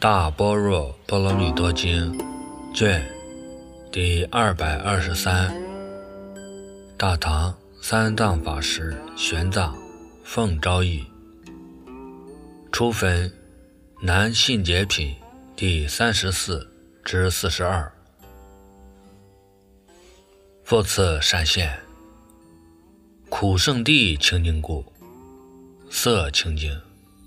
大般若波罗蜜多经卷第223，大唐三藏法师玄奘奉诏译，初分南信解品第34至42。复次闪现，苦圣地清净故，色清净。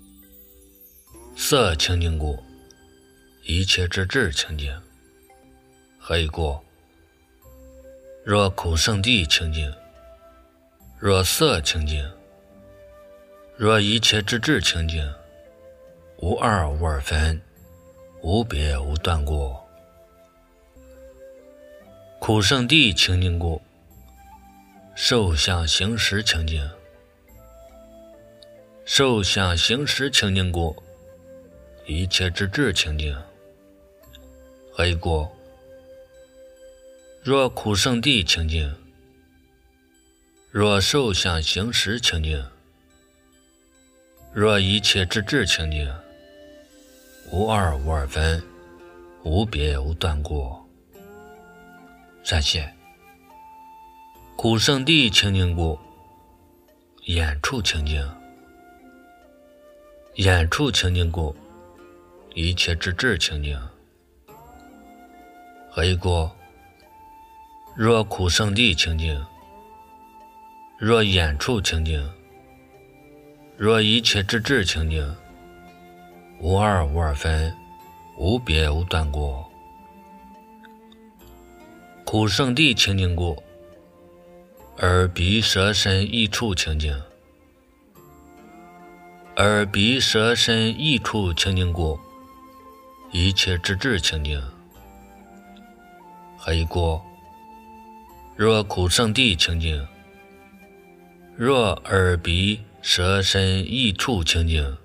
色清净故，一切之智清净。何以故？若苦圣地清净，若色清净，若一切之智清净，无二无二分，无别无断过。苦圣地清净故，受想行识清净。受想行识清净故，一切之智清净。何以故？若苦圣地清净，若受想行识清净，若一切之智清净，无二无二分，无别无断过。闪现，苦圣地清净故，眼处清净。眼处清净故，一切之智清净。何以故？若苦圣地清净，若眼处清净，若一切之智清净，无二无二分，无别无断过。苦圣地清净故，耳鼻舌身意处清净。耳鼻舌身意处清净故，一切之智清净。何以故？若苦圣地清净，若耳鼻舌身意处清净，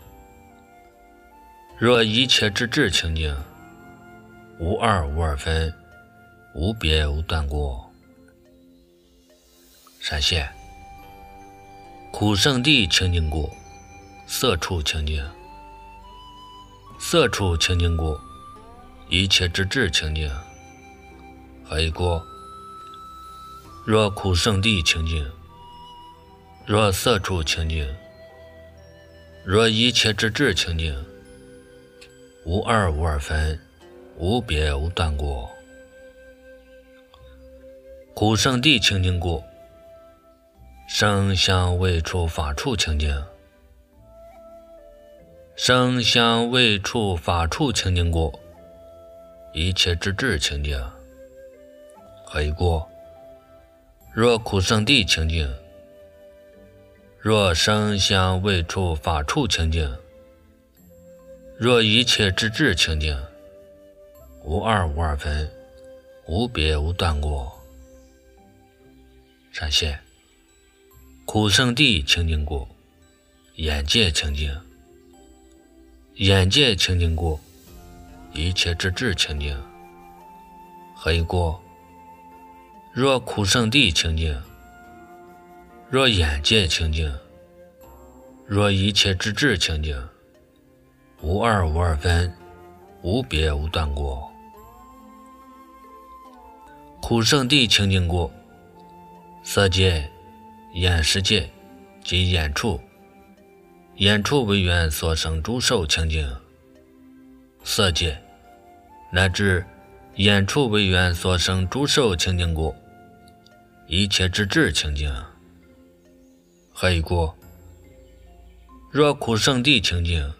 若一切之智清净，无二无二分，无别无断过。闪现，苦圣地清净故，色处清净。色处清净故，一切之智清净。何以故？若苦圣地清净，若色处清净，若一切之智清净，无二无二分，无别无断过。苦圣地清净故，声香味触法处清净。声香味触法处清净故，一切之智清净。何以故？若苦圣地清净，若声香味触法处清净，若一切之智清净，无二无二分，无别无断过。闪现，苦圣地清净故，眼界清净。眼界清净故，一切之智清净。何以故？若苦圣地清净，若眼界清净，若一切之智清净，无二无二分，无别无断过。苦圣地清净故，色界、眼识界及眼处，眼处为缘所生诸受清净。色界乃至眼处为缘所生诸受清净故，一切之智清净。何以故？若苦圣地清净，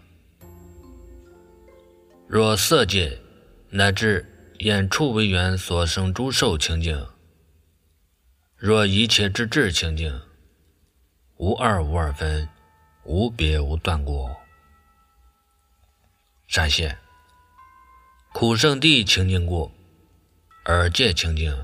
若色界乃至眼处为缘所生诸受清净，若一切之智清净，无二无二分，无别无断过。闪现，苦圣地清净故，耳界清净。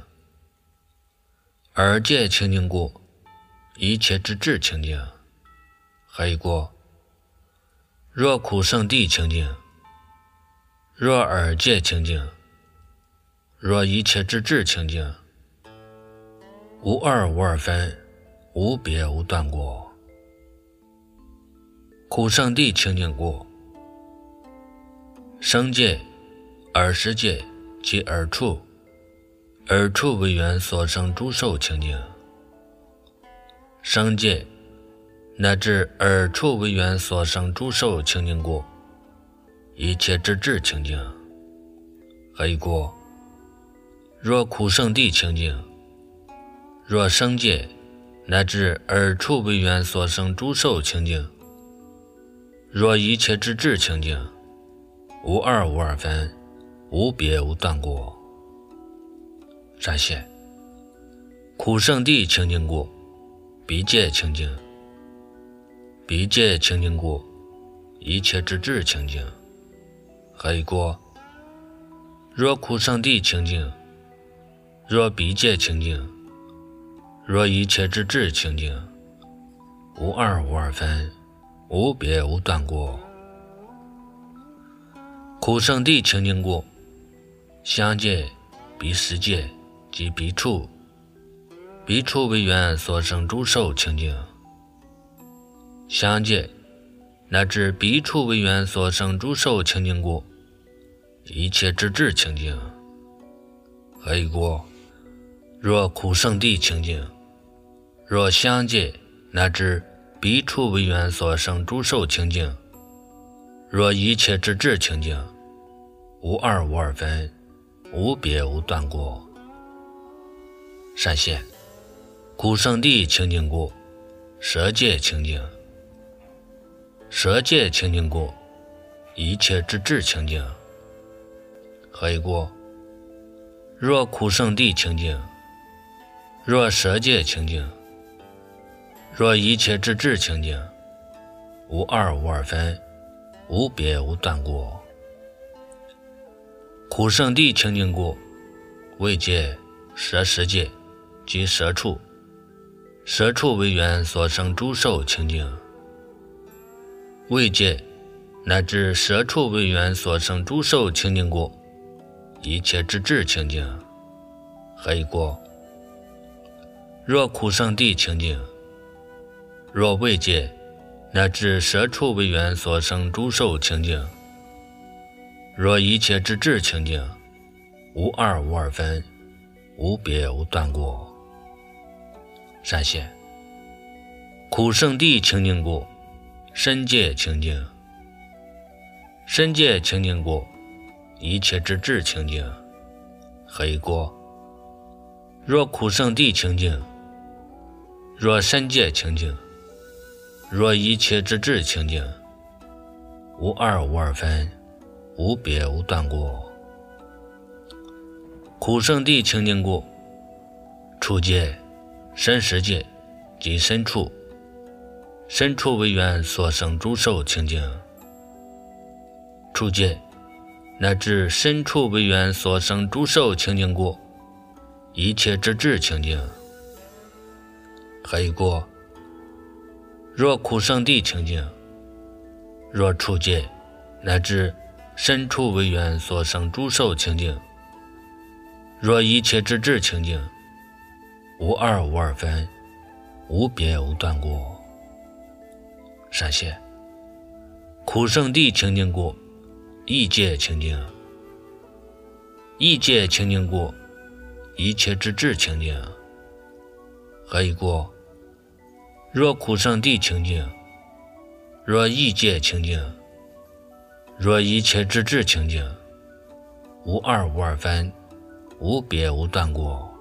耳界清净故，一切之智清净。何以故？若苦圣地清净，若耳界清净，若一切之智清净，无二无二分，无别无断过。苦圣地清净故， 生界、二世界及二处，二处为缘所生诸受清净。生界乃至二处为缘所生诸受清净故，一切之智清净。何以故？若苦圣地清净，若生界乃至二处为缘所生诸受清净，若一切之智清净，无二无二分，无别无断过。闪现苦圣地清净故，彼界清净，彼界清净故，一切之智清净。何以故？若苦圣地清净，若彼界清净，若一切之智清净，无二无二分，无别无断过。苦圣地清净故，相界、彼世界及彼处，彼处为缘所生诸受清净。相界乃至彼处为缘所生诸受清净故，一切之智清净。何以故？若苦圣地清净，若相界乃至彼处为缘所生诸受清净，若一切之智清净，无二无二分，无别无断过。闪现苦圣地清净故，舍界清净，舍界清净故，一切之智清净。何以故？若苦圣地清净，若舍界清净，若一切之智清净，无二无二分，无别无断过。苦圣地清净故，位界、舍世界及舍处，舍处为缘所生诸受清净。位界乃至舍处为缘所生诸受清净故，一切之智清净。何以故？若苦圣地清净，若位界乃至舍处为缘所生诸受清净，若一切之智清净，无二无二分，无别无断过。闪现苦圣地清净故，身界清净，身界清净故，一切之智清净。何以故？若苦圣地清净，若身界清净，若一切之智清净，无二无二分，无别无断过。苦圣地清净故，处界、身世界及身处，身处为缘所生诸受清净。处界乃至身处为缘所生诸受清净故，一切之智清净。何以故？若苦圣地清净，若处界乃至身处为缘所生诸受清净，若一切之智清净，无二无二分，无别无断过。闪现苦圣地清净故，意界清净，意界清净故，一切之智清净。何以故？若苦圣地清净，若意界清净，若一切之智清净，无二无二分，无别无断过。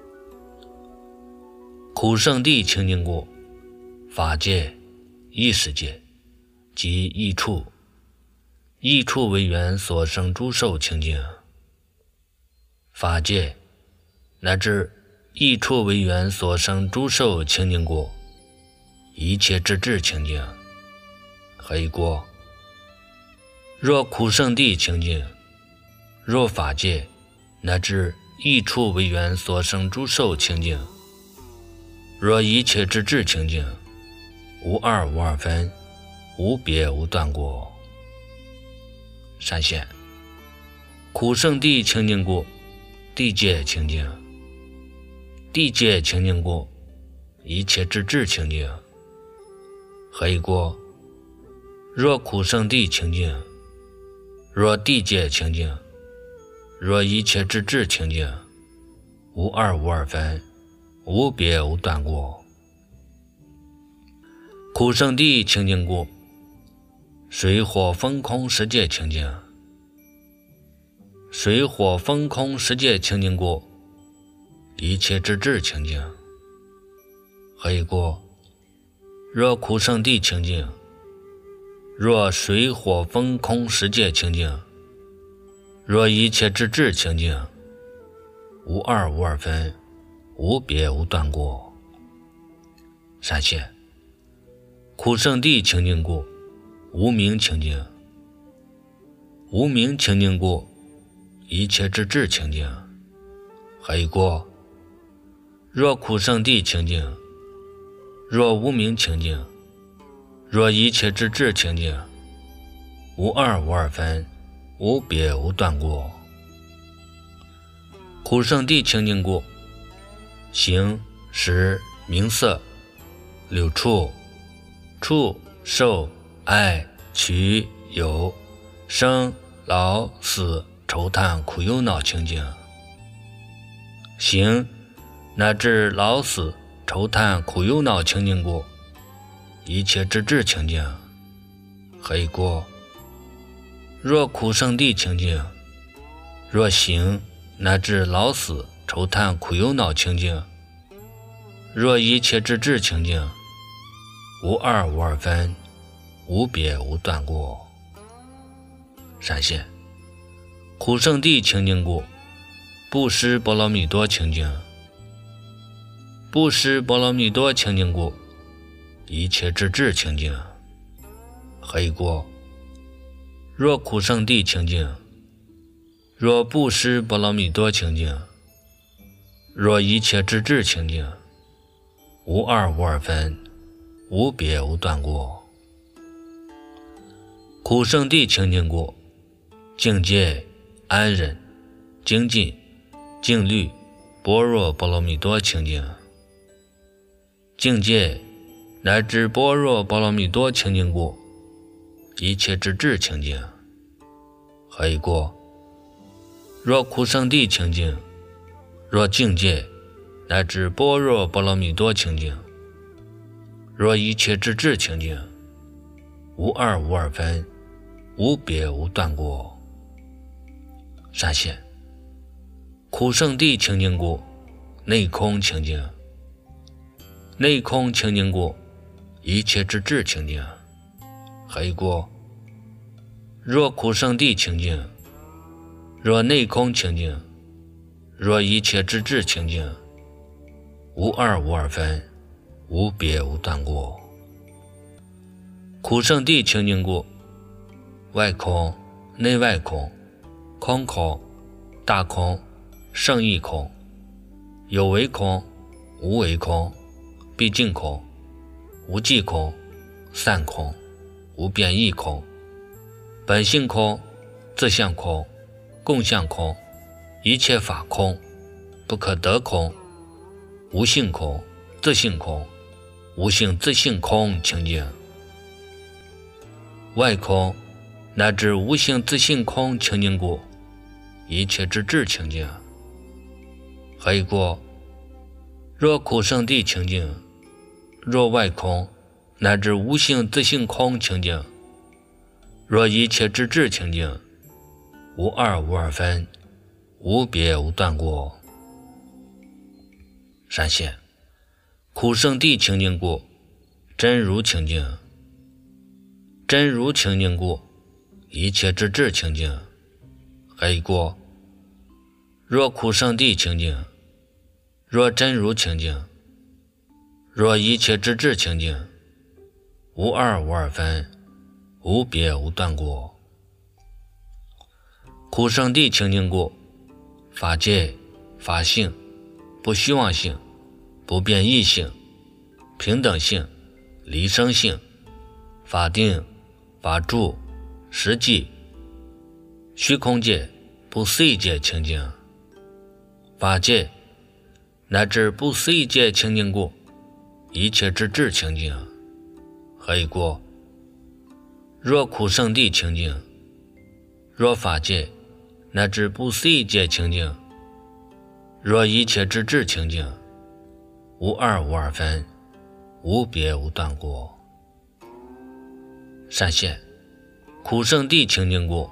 苦圣地清净故，法界、意识界及意处，意处为缘所生诸受清净。法界乃至意处为缘所生诸受清净故，一切之智清净。何以故？若苦圣地清净，若法界乃至意处为缘所生诸受清净，若一切之智清净，无二无二分，无别无断过。闪现苦圣地清净故，地界清净，地界清净故，一切之智清净。何以故？若苦圣地清净， 若地界清净，若一切之智清净，无二无二分，无别无断过。苦圣地清净故，水火风空世界清净。水火风空世界清净故，一切之智清净。何以故？若苦圣地清净，若水火风空世界清净，若一切之智清净，无二无二分，无别无断过。善现苦圣地清净故，无明清净。无明清净故，一切之智清净。何以故？若苦圣地清净，若无明清净，若一切之智清净，无二无二分，无别无断过。苦圣地清净故，形识名色六处触受爱取有生老死愁叹苦忧恼清净。形乃至老死愁叹苦忧恼清净故，一切之智清净。何以故？若苦圣地清净，若形乃至老死愁叹苦忧恼清净，若一切之智清净，无二无二分，无别无断过。善现苦圣地清净故，布施波罗蜜多清净。布施波罗蜜多清净故，一切之智清净。何以故？若苦圣地清净，若布施波罗蜜多清净，若一切之智清净，无二无二分，无别无断过。苦圣地清净故，境界安忍精进静虑般若波罗蜜多清净。境界乃至般若波罗蜜多清净故，一切之智清净。何以故？若苦圣地清净，若境界乃至般若波罗蜜多清净，若一切之智清净，无二无二分，无别无断过。善现苦圣地清净故，内空清净。内空清净故，一切之智清净。何以故？若苦圣地清净，若内空清净，若一切之智清净，无二无二分，无别无断过。苦圣地清净故，外空内外空，空空大空圣义空，有为空无为空，毕竟空无际空，散空无变异空，本性空自相空，共相空，一切法空，不可得空，无性空自性空，无性自性空清净。外空乃至无性自性空清净故，一切之智清净。何以故？若苦圣地清净，若外空乃至无性自性空清净，若一切之智清净，无二无二分，无别无断过。善现苦圣地清净故，真如清净。真如清净故，一切之智清净。何以故？若苦圣地清净，若真如清净，若一切之智清净，无二无二分，无别无断过。苦圣地清净故，法界法性不虚妄性，不变异性，平等性离生性，法定法住实际虚空界不思议界清净。法界乃至不思议界清净故，一切之智清净。何以故？若苦圣地清净， 若法界乃至不思议界清净，若一切之智清净，无二无二分，无别无断过。闪现苦圣地清净过，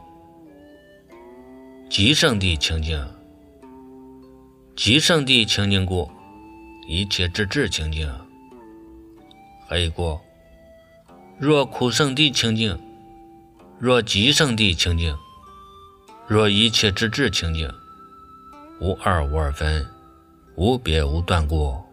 极圣地清净，极圣地清净过，一切之智清净。还有过，若苦圣地清净，若极圣地清净，若一切之智清净，无二无二分，无别无断过。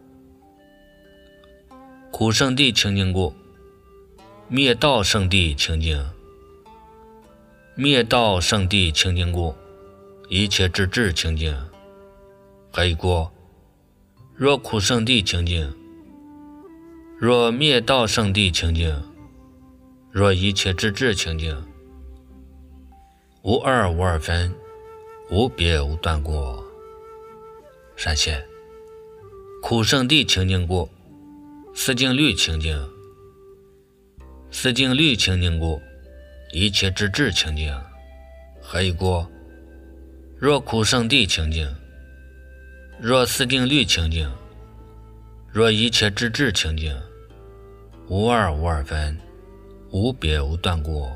苦圣地清净过，灭道圣地清净，灭道圣地清净过，一切之智清净。还有过，若苦圣地清净，若灭道圣地清净，若一切之智清净，无二无二分，无别无断过。闪现苦圣地清净过，思净律清净，思净律清净过，一切之智清净。还有过，若苦圣地清净，若思净律清净，若一切之智清净，无二无二分，无别无断过。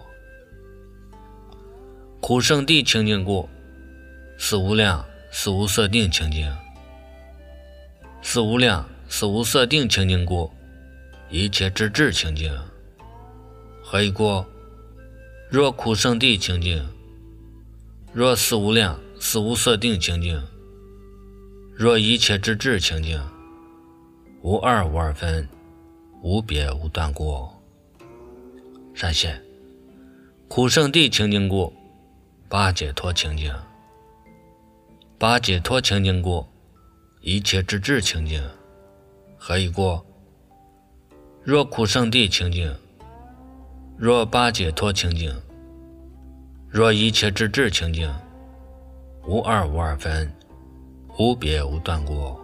苦圣地清净过，思无量思无色定清净，思无量思无色定清净过，一切之智清净。还有过，若苦圣地清净，若思无量思无色定清净，若一切之智清净，无二无二分，无别无断过。闪现苦圣地清净过，八解脱清净，八解脱清净过，一切之智清净。还有过，若苦圣地清净，若八解脱清净，若一切之智清净，无二无二分，无别无断过。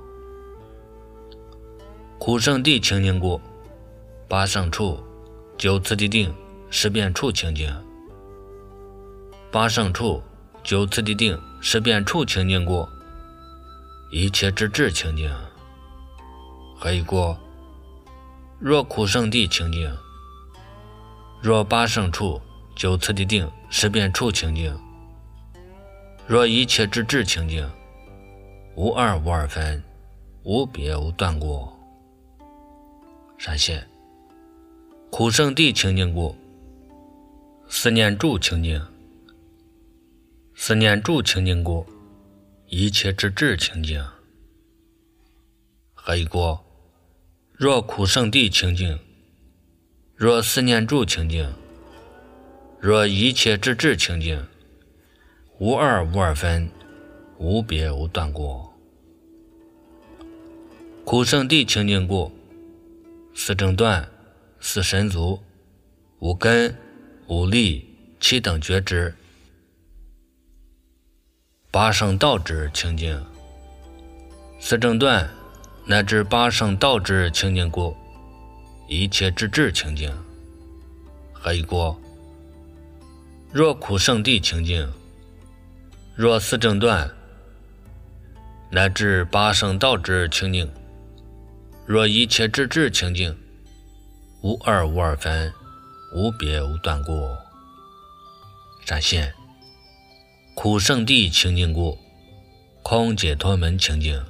苦圣地清净过，八圣处九次第定十遍处清净，八圣处九次第定十遍处清净过，一切之智清净。还有过，若苦圣地清净，若八圣处九次第定十遍处清净，若一切之智清净，无二无二分，无别无断过。闪现苦圣地清净过，思念住清净，思念住清净过，一切之智清净。还有过，若苦圣地清净，若思念住清净，若一切之智清净，无二无二分，无别无断过。苦圣地清净过，四正断四神足五根五力七等觉知，八圣道之清净，四正断乃至八圣道之清净过，一切之智清净。还有过，若苦圣地清净，若四正断乃至八圣道之清净，若一切之智清净，无二无二分，无别无断过。闪现苦圣地清净过，空解脱门清净，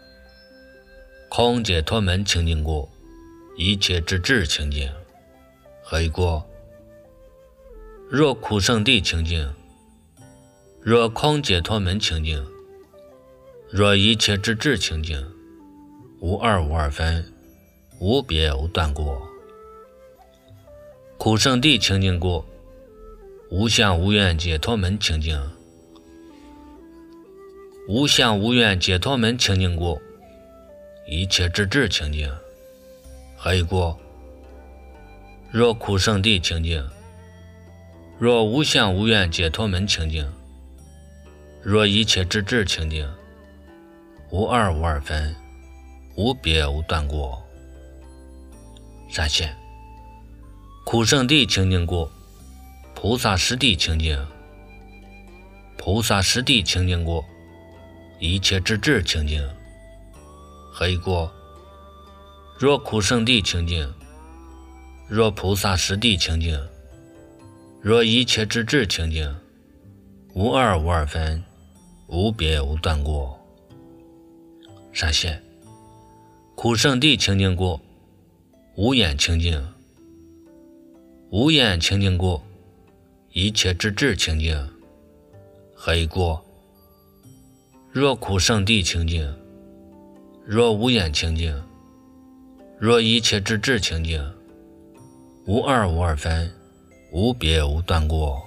空解脱门清净过，一切之智清净。还有过，若苦圣地清净，若空解脱门清净，若一切之智清净，无二无二分，无别无断过。苦圣地清净过，无相无愿解脱门清净，无相无愿解脱门清净过，一切之智清净。还有过，若苦圣地清净，若无相无愿解脱门清净，若一切之智清净，无二无二分，无别无断过。闪现苦圣地清净过，菩萨实地清净， 菩萨实地清净过，一切之智清净。黑过，若苦圣地清净，若菩萨实地清净，若一切之智清净，无二无二分，无别无断过。闪现，苦圣地清净过，无眼清净，无眼清净过，一切之智清净。黑过，若苦圣地清净，若无眼清净，若一切之智清净，无二无二分，无别无断过。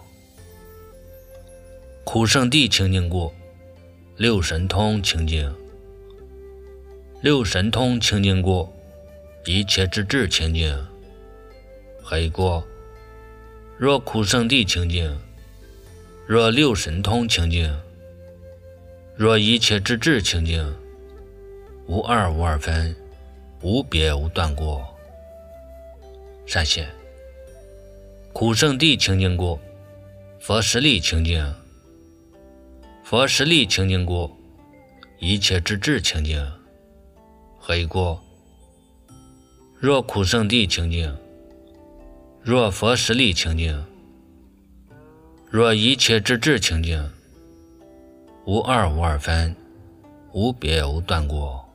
苦圣地清净过，六神通清净，六神通清净过，一切之智清净。黑过，若苦圣地清净，若六神通清净，若一切之智清净，无二无二分，无别无断过。闪现，苦圣地清净过，佛实力清净，佛实力清净过，一切之智清净。黑过，若苦圣地清净，若佛实力清净，若一切之智清净，无二无二分，无别无断过。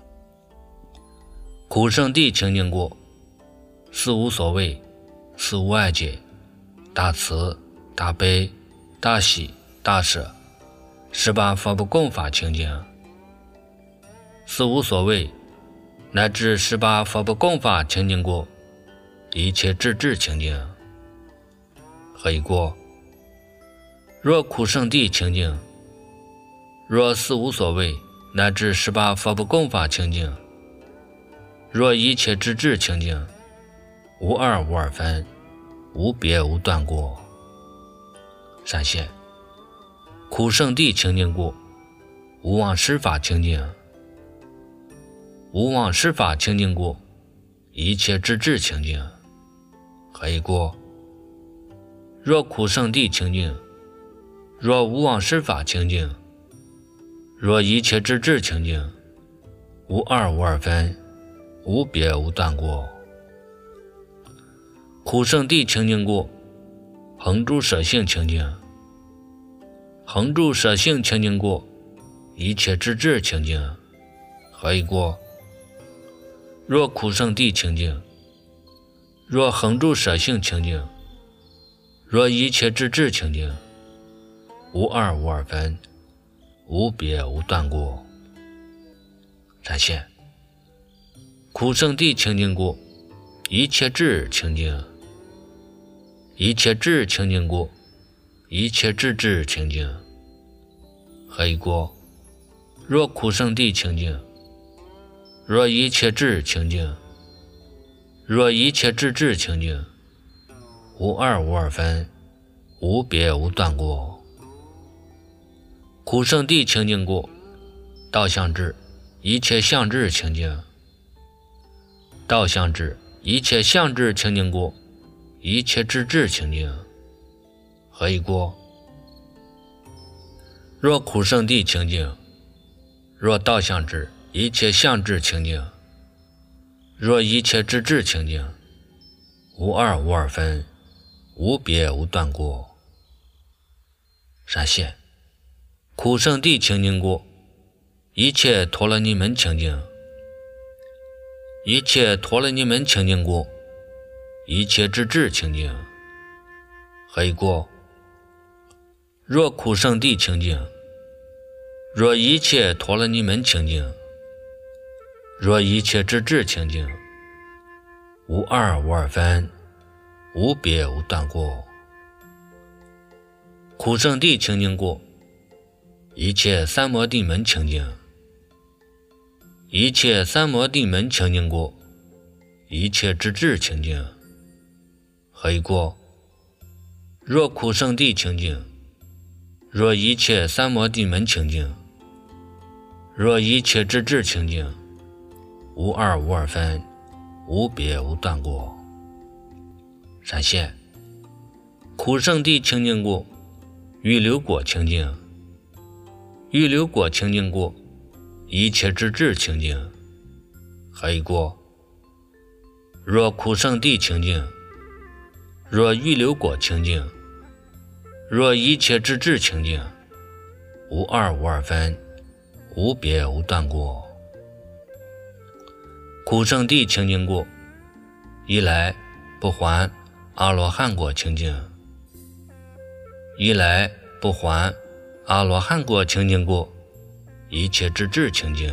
苦圣地清净过，四无所谓，四无碍解，大慈大悲大喜大舍，18佛不共法清净。四无所谓乃至18佛不共法清净过，一切智智清净。黑过，若苦圣地清净，若四无所谓乃至18佛不共法清净，若一切之智清净，无二无二分，无别无断过。闪现，苦圣地清净过，无妄施法清净，无妄施法清净过，一切之智清净。黑过，若苦圣地清净，若无妄施法清净，若一切之智清净，无二无二分，无别无断过。苦圣地清净过，恒住舍性清净，恒住舍性清净过，一切之智清净。黑过，若苦圣地清净，若恒住舍性清净，若一切之智清净，无二无二分，无别无断过。闪现，苦圣地清净过，一切智清净，一切智清净过，一切智智清净。黑过，若苦圣地清净，若一切智清净，若一切智智清净，无二无二分，无别无断过。苦圣地清净过，道相智，一切相智清净，道相智，一切相智清净过，一切智智清净。黑过，若苦圣地清净，若道相智，一切相智清净，若一切智智清净，无二无二分，无别无断过。闪现，苦圣地清净过，一切陀罗尼门清净，一切陀罗尼门清净过，一切智智清净。黑过，若苦圣地清净，若一切陀罗尼门清净，若一切智智清净，无二无二分，无别无断过。苦圣地清净过，一切三摩地门清净，一切三摩地门清净过，一切智智清净。黑过，若苦圣地清净，若一切三摩地门清净，若一切智智清净，无二无二分，无别无断过。闪现，苦圣地清净过， 预流过清净，预流过清净过，一切之智清净。还一过，若苦圣地清净，若预流过清净，若一切之智清净，无二无二分，无别无断过。苦圣地清净过，一来不还阿罗汉果清净，一来不还阿罗汉果清净过，一切之智清净。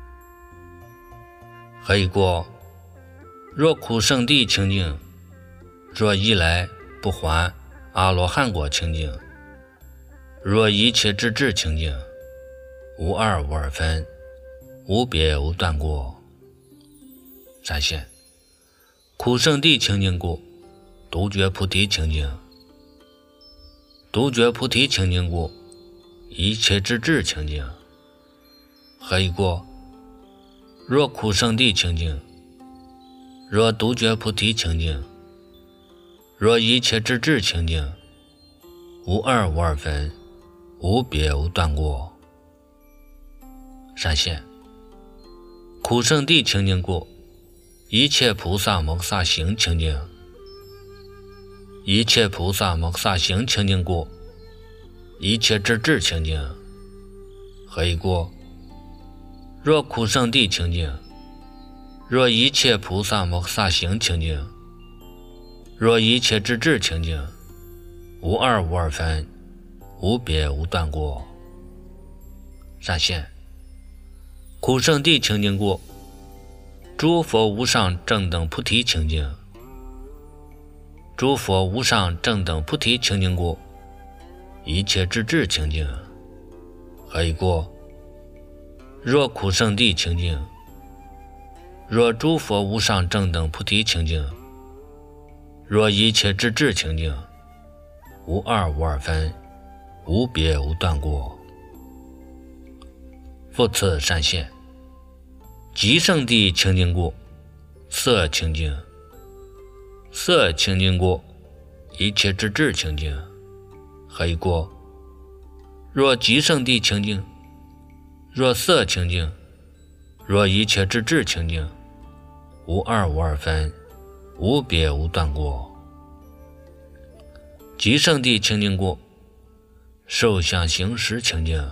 还一过，若苦圣地清净，若一来不还阿罗汉果清净，若一切之智清净，无二无二分，无别无断过。闪现苦圣地清净过，独觉菩提清净，独觉菩提清净过，一切之智清净。还一过，若苦圣地清净，若独觉菩提清净，若一切之智清净，无二无二分，无别无断过。闪现苦圣地清净过，一切菩萨摩诃萨行清净，一切菩萨摩诃萨行清净过，一切之智清净。还一过，若苦圣地清净，若一切菩萨摩诃萨行清净，若一切之智清净，无二无二分，无别无断过。闪现苦圣地清净过，诸佛无上正等菩提清净，诸佛无上正等菩提清净过，一切之智清净。还一过，若苦圣地清净，若诸佛无上正等菩提清净，若一切之智清净，无二无二分，无别无断过。复次闪现极圣地清净过，色清净，色清净过，一切之智清净。还一过，若极圣地清净，若色清净，若一切之智清净，无二无二分，无别无断过。极圣地清净过，受想行识清净，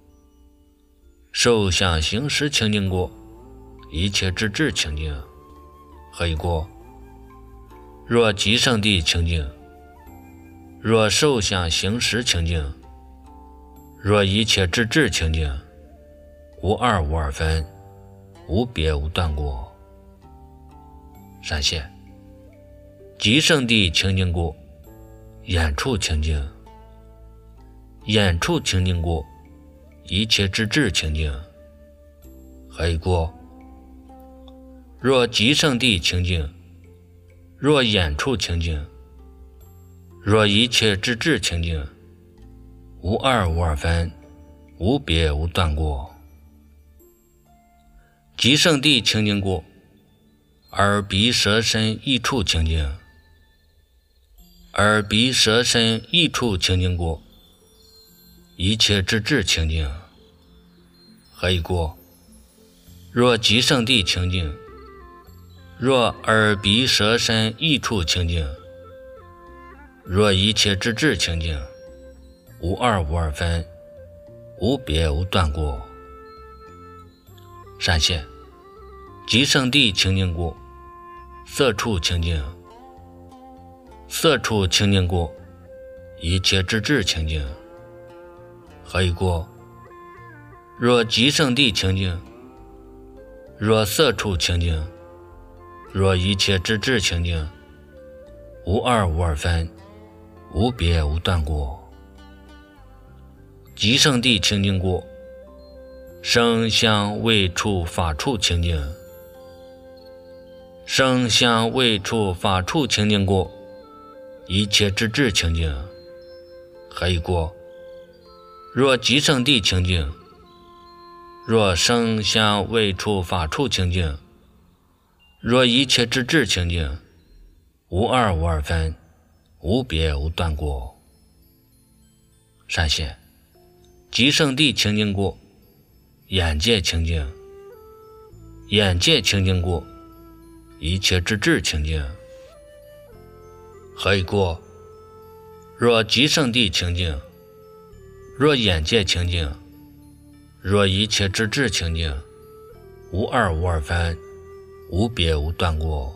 受想行识清净过，一切之智清净。还一过，若极圣地清净，若受想行识清净，若一切之智清净，无二无二分，无别无断过。闪现极圣地清净过，眼处清净，眼处清净过，一切之智清净。还一过，若极圣地清净，若眼处清净，若一切之智清净，无二无二分，无别无断过。极圣地清净过，耳鼻舌身意处清净，耳鼻舌身意处清净过，一切之智清净。还一过，若极圣地清净，若耳鼻舌身意处清净，若一切之智清净，无二无二分，无别无断过。闪现极圣地清净过，色处清净，色处清净过，一切之智清净。还一过，若极圣地清净，若色处清净，若一切之智清净，无二无二分，无别无断过。极圣地清净过，声香味触法处清净，声香味触法处清净过，一切之智清净。还一过，若极圣地清净，若声香味触法处清净，若一切之智清净，无二无二分，无别无断过。 闪现即圣地清净过，眼界清净，眼界清净过，一切之智清净。何以过？若即圣地清净，若眼界清净，若一切之智清净，无二无二分，无别无断过。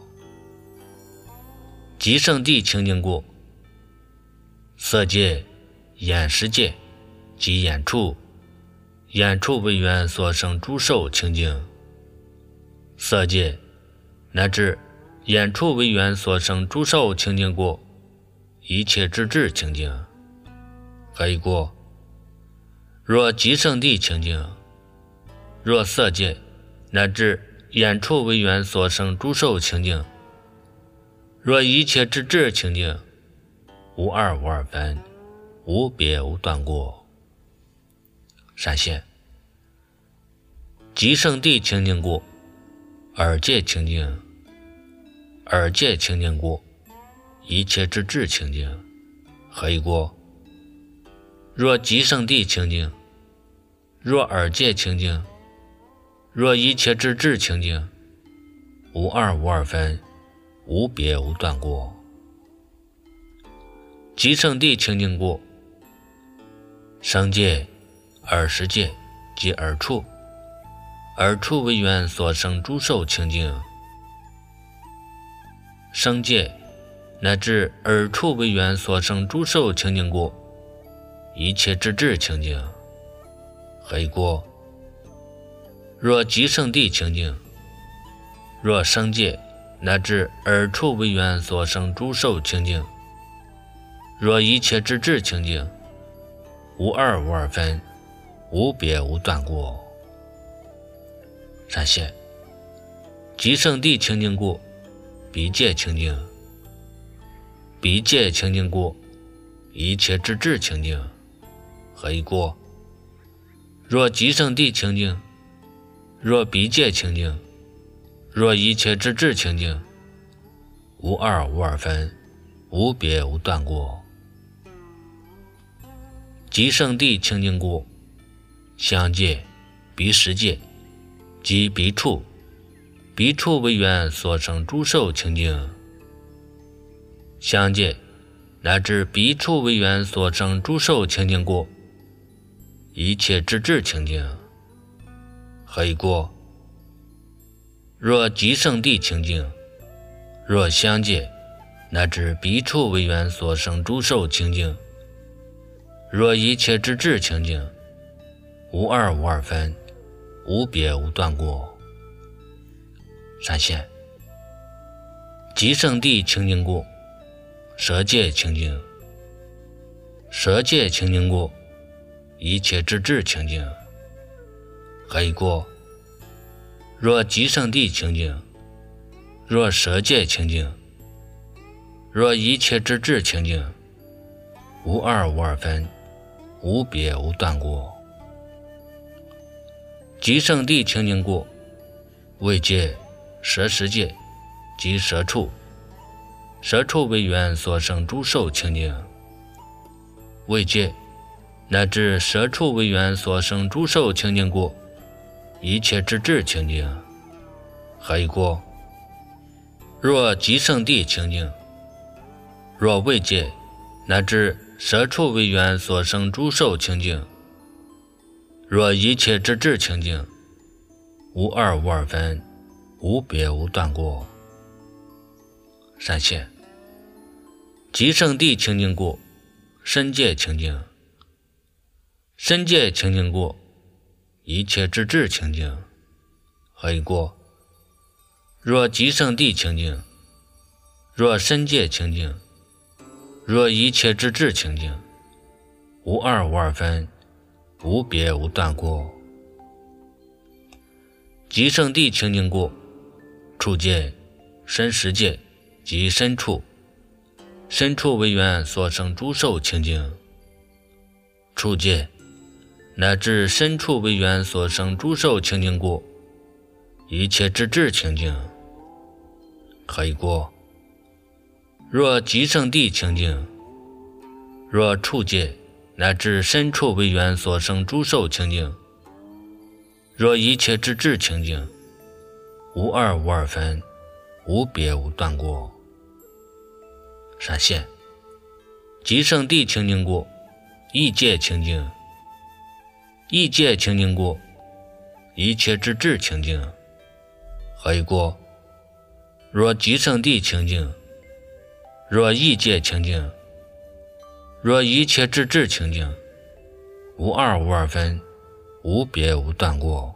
即圣地清净过，色界、眼识界及眼处，眼处为缘所生诸受清净。色界乃至眼处为缘所生诸受清净过，一切之智清净。何以过？若即圣地清净，若色界乃至眼处为缘所生诸受清净，若一切之智清净，无二无二分，无别无断过。闪现即圣地清净过，耳界清净，耳界清净过，一切之智清净。何以过？若即圣地清净，若耳界清净，若一切之智清净，无二无二分，无别无断过。即圣地清净过，声界、耳识界及耳处，耳处为缘所生诸受清净。声界乃至耳处为缘所生诸受清净过，一切之智清净。何以过？若即圣地清净，若声界乃至耳处为缘所生诸受清净，若一切之智清净，无二无二分，无别无断过。闪现即圣地清净过，鼻界清净，鼻界清净过，一切之智清净。何以过？若即圣地清净，若鼻界清净，若一切之智清净，无二无二分，无别无断过。即圣地清净过，香界、鼻识界及鼻处，鼻处为缘所生诸受清净。香界乃至鼻处为缘所生诸受清净过，一切之智清净。何以过？若即圣地清净，若香界乃至鼻处为缘所生诸受清净，若一切之智清净，无二无二分，无别无断过。闪现即圣地清净过，舌界清净，舌界清净过，一切之智清净。何以过？若即圣地清净，若舌界清净，若一切之智清净，无二无二分，无别无断过。即圣地清净过，味界、舌识界及舌处，舌处为缘所生诸受清净。味界乃至舌处为缘所生诸受清净过，一切之智清净。何以过？若即圣地清净，若味界乃至舌处为缘所生诸受清净，若一切之智清净，无二无二分，无别无断过。闪现即圣地清净过，身界清净，身界清净过，一切之智清净。何以过？若即圣地清净，若身界清净，若一切之智清净，无二无二分，无别无断过。即圣地清净过，触界、身识界及身处，身处为缘所生诸受清净。触界乃至身处为缘所生诸受清净过，一切之智清净。何以过？若即圣地清净，若触界乃至身处为缘所生诸受清净。若一切之智清净，无二无二分，无别无断过。闪现极圣地清净过，异界清净，异界清净过，一切之智清净。何以过？若极圣地清净，若异界清净，若一切之智清净，无二无二分，无别无断过。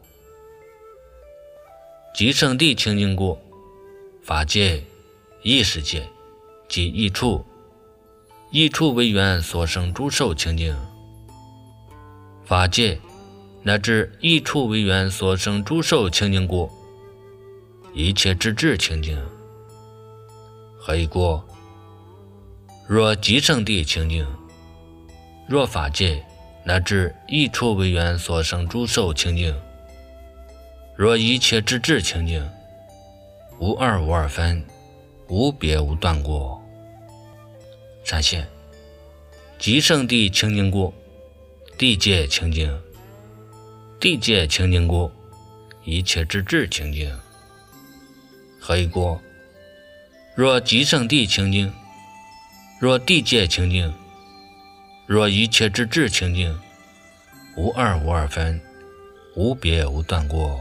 极圣地清净过，法界、意识界即异处，异处为缘所生诸受清净。法界乃至异处为缘所生诸受清净过，一切之智清净。何以过？若极圣地清净，若法界乃至异处为缘所生诸受清净，若一切之智清净，无二无二分，无别无断过。闪现极圣地清净过，地界清净，地界清净过，一切之智清净。何以过？若极圣地清净，若地界清净，若一切之智清净，无二无二分，无别无断过。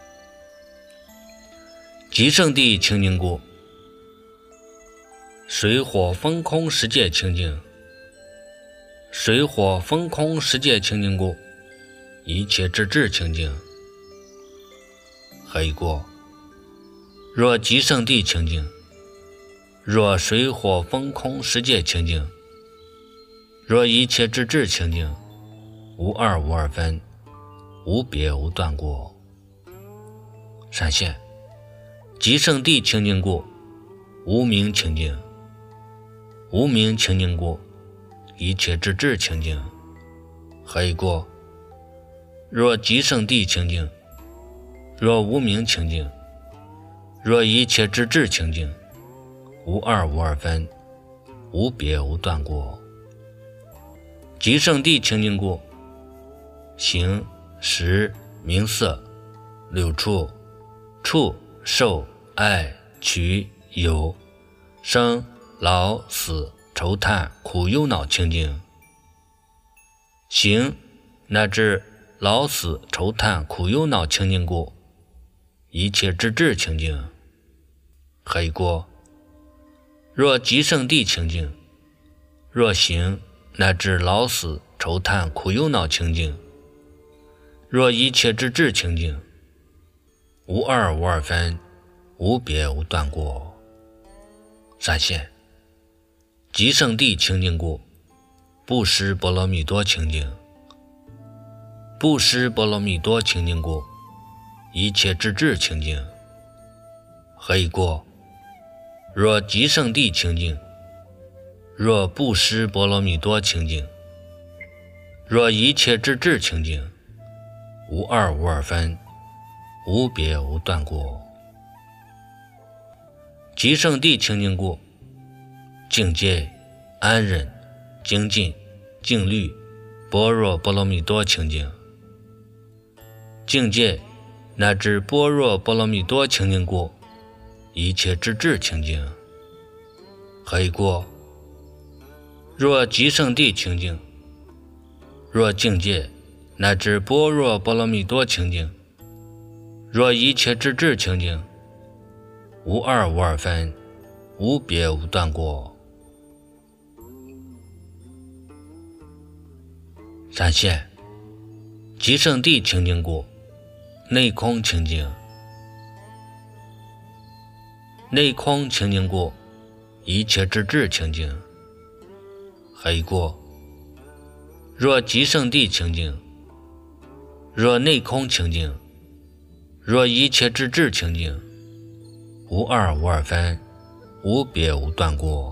极圣地清净过，水火风空十界清净，水火风空十界清净过，一切之智清净。何以过？若极圣地清净，若水火风空十界清净，若一切之智清净，无二无二分，无别无断过。闪现极圣地清净过，无明清净，无明清净过，一切之智清净。何以过？若极圣地清净，若无明清净，若一切之智清净，无二无二分，无别无断过。极圣地清净过，形、识、名色、六处、触、受、爱、取、有、生、老、死、愁叹、苦、忧、恼清净。形乃至老死愁叹苦忧恼清净过，一切之智清净。何以过？若极圣地清净，若形乃至老死愁叹苦忧恼清净，若一切之智清净，无二无二分，无别无断过。闪现极圣地清净过，布施波罗蜜多清净，布施波罗蜜多清净过，一切之智清净。何以过？若极圣地清净，若布施波罗蜜多清净，若一切之智清净，无二无二分，无别无断过。极圣地清净过，境界、安忍、精进、静虑、般若波罗蜜多清净。境界乃至般若波罗蜜多清净过，一切之智清净。何以过？若极圣地清净，若境界乃至般若波罗蜜多清净，若一切之智清净，无二无二分，无别无断过。闪现极圣地清净过，内空清净，内空清净过，一切之智清净。何以过？若极圣地清净，若内空清净，若一切之智清净，无二无二分，无别无断过。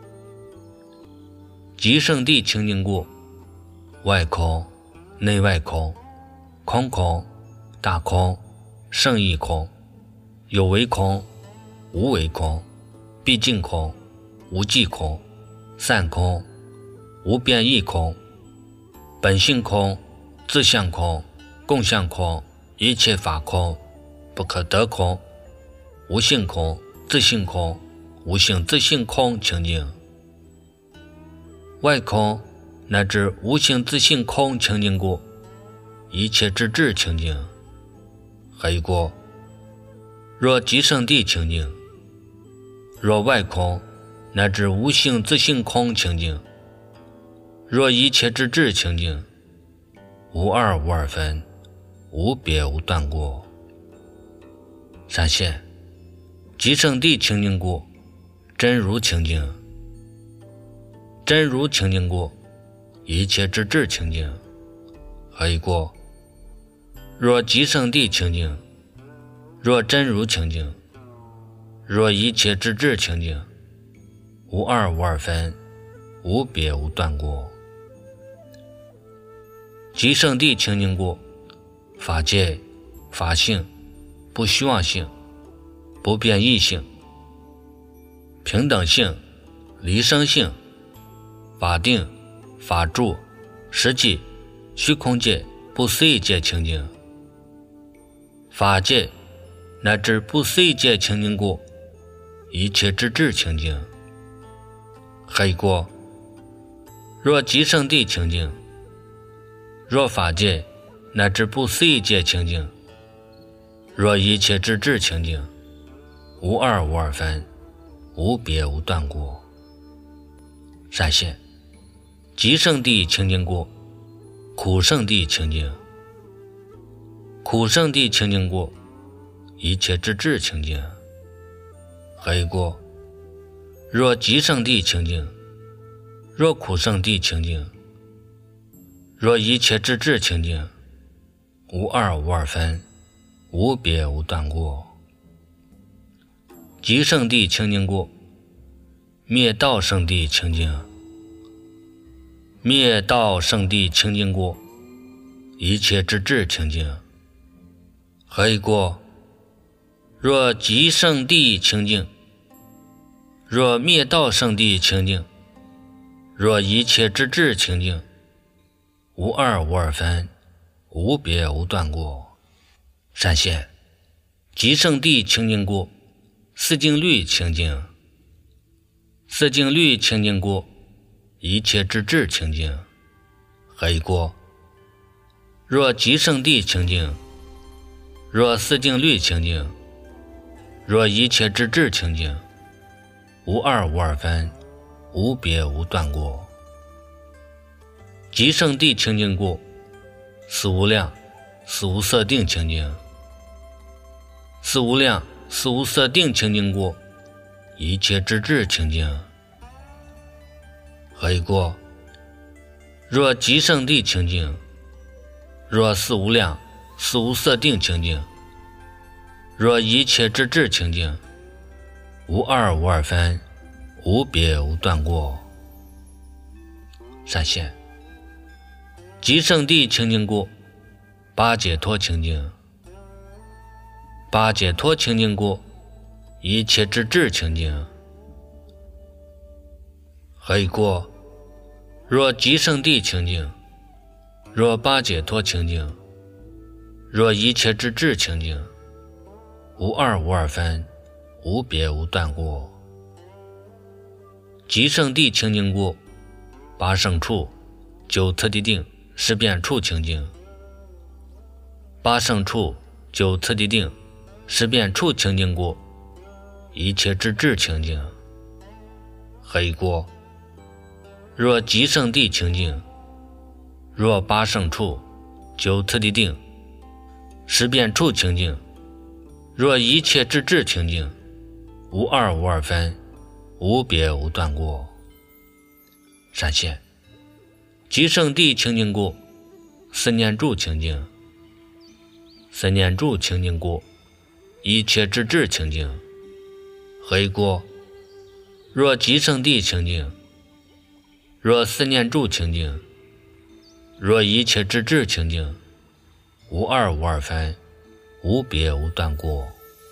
极圣地清净过，外空、内外空、空空、大空、圣义空、有为空、无为空、毕竟空、无际空、散空、无变异空、 本性空，自相空，共相空，一切法空，不可得空，无性空，自性空，无性自性空清净。外空乃至无性自性空清净故，一切之智清净。还有过，若即圣地清净，若外空乃至无性自性空清净，若一切之智清净，无二无二分，无别无断过。闪现即圣地清净故，真如清净。真如清净故，一切之智清净。还有过，若即圣地清净，若真如清净，若一切之智清净，无二无二分，无别无断过。即圣地清净故，法界、法性、不虚妄性、不变异性、平等性、离生性、法定、法住、实际、虚空界、不思议界清净。法界乃至不思议界清净故，一切之智清净。还有过，若即圣地清净，若法界乃至不思议界清净，若一切之智清净，无二无二分，无别无断过。闪现即圣地清净故，苦圣地清净。苦圣地清净故，一切之智清净。还有过，若即圣地清净，若苦圣地清净，若一切之智清净，无二无二分，无别无断过。即圣地清净故，灭道圣地清净。灭道圣地清净故，一切之智清净。还有过，若即圣地清净，若灭道圣地清净，若一切之智清净，无二无二分，无别无断过。闪现即圣地清净故，四净律清净。四净律清净故，一切之智清净。还有过，若即圣地清净，若四净律清净，若一切之智清净，无二无二分，无别无断过。即圣地清净故，四无量、四无色定清净。四无量、四无色定清净故，一切之智清净。还有过，若即圣地清净，若四无量、四无色定清净，若一切之智清净，无二无二分，无别无断过。闪现即圣地清净故，八解脱清净。八解脱清净故，一切之智清净。还有过，若即圣地清净，若八解脱清净，若一切之智清净，无二无二分，无别无断过。即圣地清净故，八圣处、九次第定、十遍处清净。八圣处、九次第定、十遍处清净故，一切之智清净。还有过，若即圣地清净，若八圣处、九次第定、十遍处清净，若一切之智清净，无二无二分，无别无断过。闪现即圣地清净故，四念住清净。四念住清净故，一切之智清净。还有过，若即圣地清净，若四念住清净，若一切之智清净，无二无二分，无别无断过。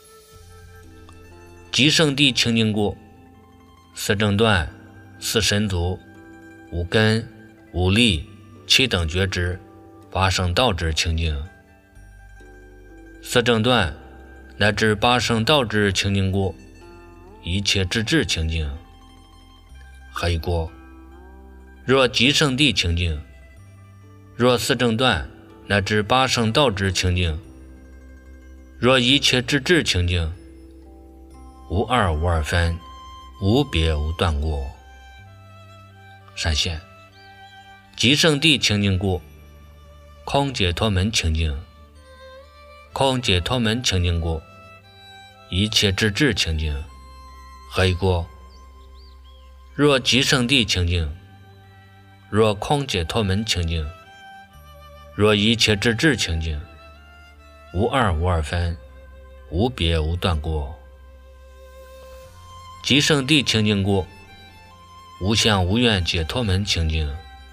即圣地清净故，四正断、四神足、五根、五力、 七等觉知八圣道之清净，四正断乃至八圣道之清净故，一切之智清净。黑过，若极圣地清净，若四正断乃至八圣道之清净，若一切之智清净，无二无二分，无别无断过。闪现，极圣地清净故，空解脱门清净，空解脱门清净故，一切之智清净。黑过，若极圣地清净，若空解脱门清净，若一切之智清净，无二无二分，无别无断过。极圣地清净故，无相无愿解脱门清净，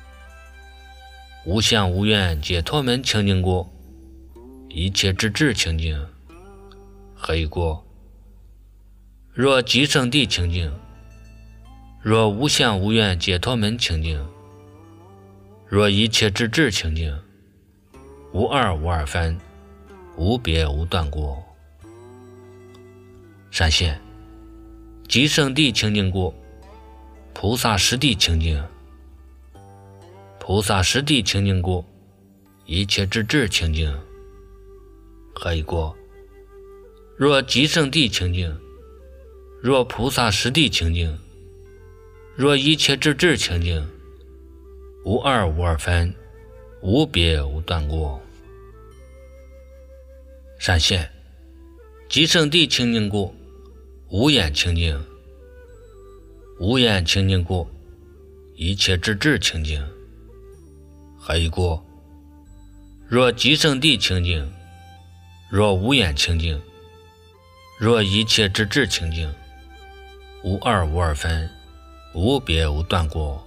无相无愿解脱门清净故，一切之智清净。黑过，若极圣地清净，若无相无愿解脱门清净，若一切之智清净，无二无二分，无别无断过。闪现，极圣地清净故，菩萨实地清净，菩萨实地清净故，一切之智清净。黑过，若极圣地清净，若菩萨实地清净，若一切之智清净，无二无二分，无别无断过。闪现，极圣地清净故，无眼清净，无眼清净故，一切之智清净。黑过，若极圣地清净，若无眼清净，若一切之智清净，无二无二分，无别无断过。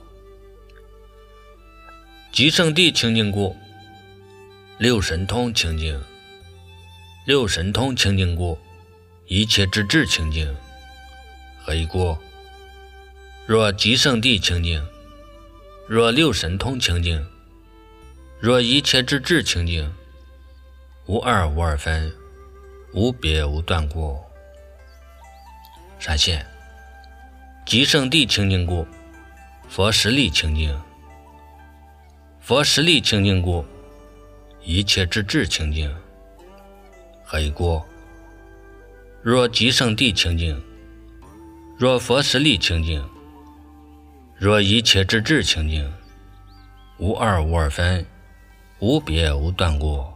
极圣地清净故，六神通清净，六神通清净故，一切之智清净。黑过，若极圣地清净，若六神通清净，若一切之智清净，无二无二分，无别无断过。闪现，极圣地清净故，佛实力清净，佛实力清净故，一切之智清净。黑过，若极圣地清净，若佛实力清净，若一切之智清净，无二无二分，无别无断过。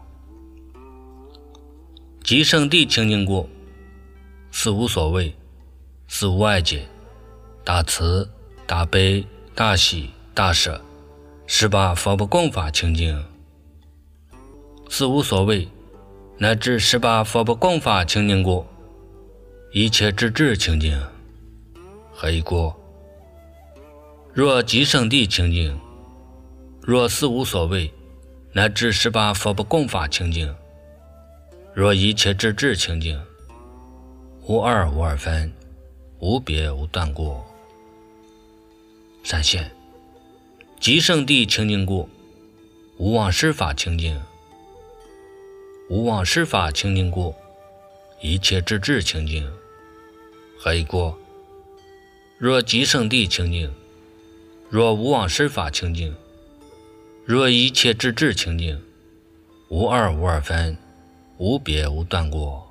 极圣地清净故，四无所谓，四无碍解，大慈大悲大喜大舍，18佛不共法清净。四无所谓乃至18佛不共法清净故，一切之智清净。黑过，若极圣地清净，若四无所谓乃至18佛不共法清净，若一切之智清净，无二无二分，无别无断过。闪现，极圣地清净故，无妄施法清净，无妄施法清净故，一切之智清净。黑过，若极圣地清净，若无妄施法清净，若一切之智清净，无二无二分，无别无断过。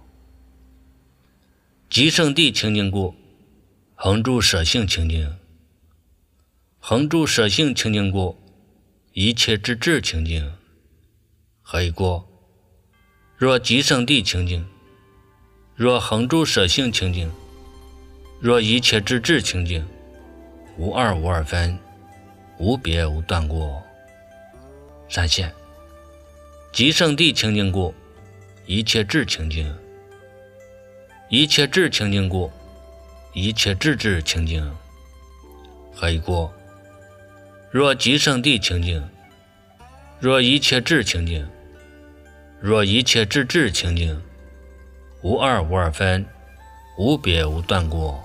极圣地清净故，恒住舍性清净，恒住舍性清净故，一切之智清净。黑过，若极圣地清净，若恒住舍性清净，若一切之智清净，无二无二分，无别无断过。闪现，极圣地清净故，一切智清净，一切智清净故，一切智智清净。黑过，若极圣地清净，若一切智清净，若一切智智清净，无二无二分，无别无断过。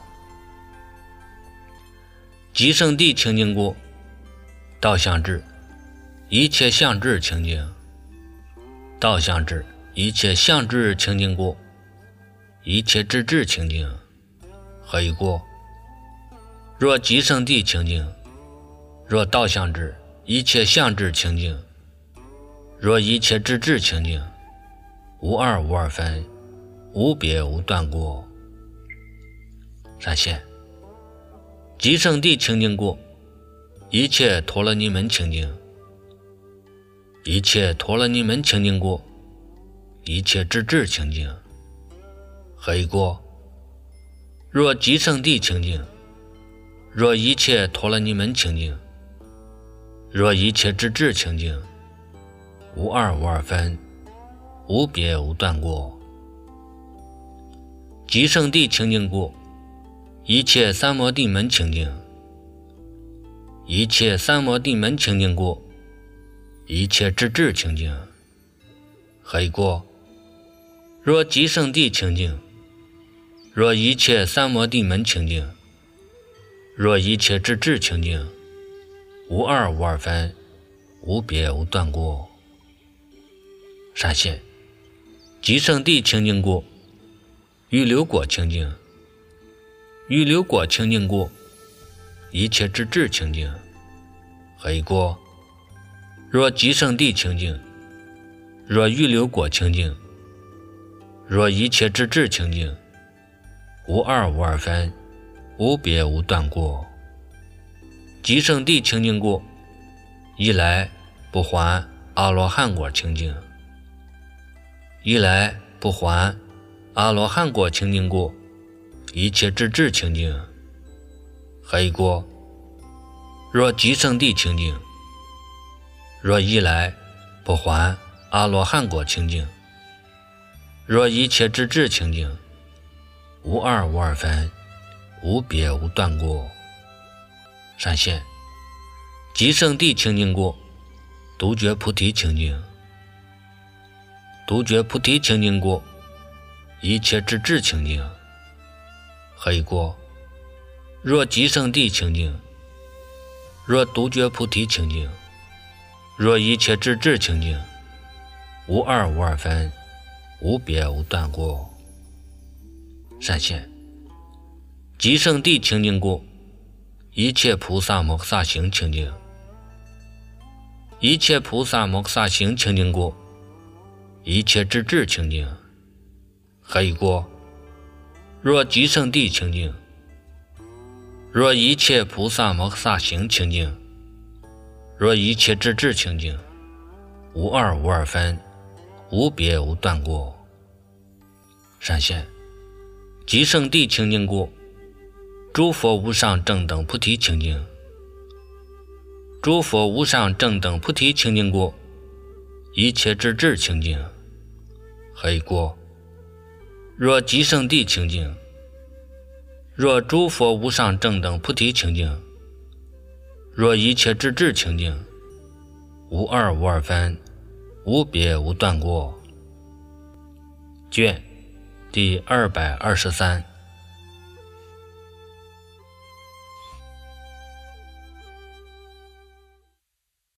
极圣地清净故，道相智， 一切相知清净，道相知一切相知清净故，一切知智清净，何以故？若即生地清净，若道相知一切相知清净，若一切知智清净，无二无二分，无别无断故。闪现即生地清净故，一切陀罗尼门清净，一切陀罗尼门清净故，一切知智清净，何以故？若即生地清净，若一切陀罗尼门清净，若一切知智清净，无二无二分，无别无断故。即生地清净故，一切三摩地门清净，一切三摩地门清净故，一切知智清净，何以故？若即生地清净，若一切三摩地门清净，若一切知智清净，无二无二分，无别无断故。闪现即生地清净故，预流果清净，预流果清净故，一切知智清净，何以故？若即生地清净，若预流果清净，若一切知智清净，无二无二分，无别无断故。即生地清净故，一来不还阿罗汉果清净，一来不还阿罗汉果清净故，一切知智清净，何以故？若即生地清净，若一来不还阿罗汉果清净，若一切知智清净，无二无二分，无别无断故。闪现即生地清净故，独觉菩提清净，独觉菩提清净故，一切知智清净，何以故？若即生地清净，若独觉菩提清净，若一切知智清净，无二无二分，无别无断故。闪现即生地清净故，一切菩萨摩诃萨行清净，一切菩萨摩诃萨行清净故，一切知智清净，何以故？若即生地清净，若一切菩萨摩诃萨行清净，若一切知智清净，无二无二分，无别无断故。闪现即生地清净故，诸佛无上正等菩提清净，诸佛无上正等菩提清净故，一切知智清净，何以故？若即生地清净，若诸佛无上正等菩提清净，若一切知智清净，无二无二分，无别无断故。卷第223。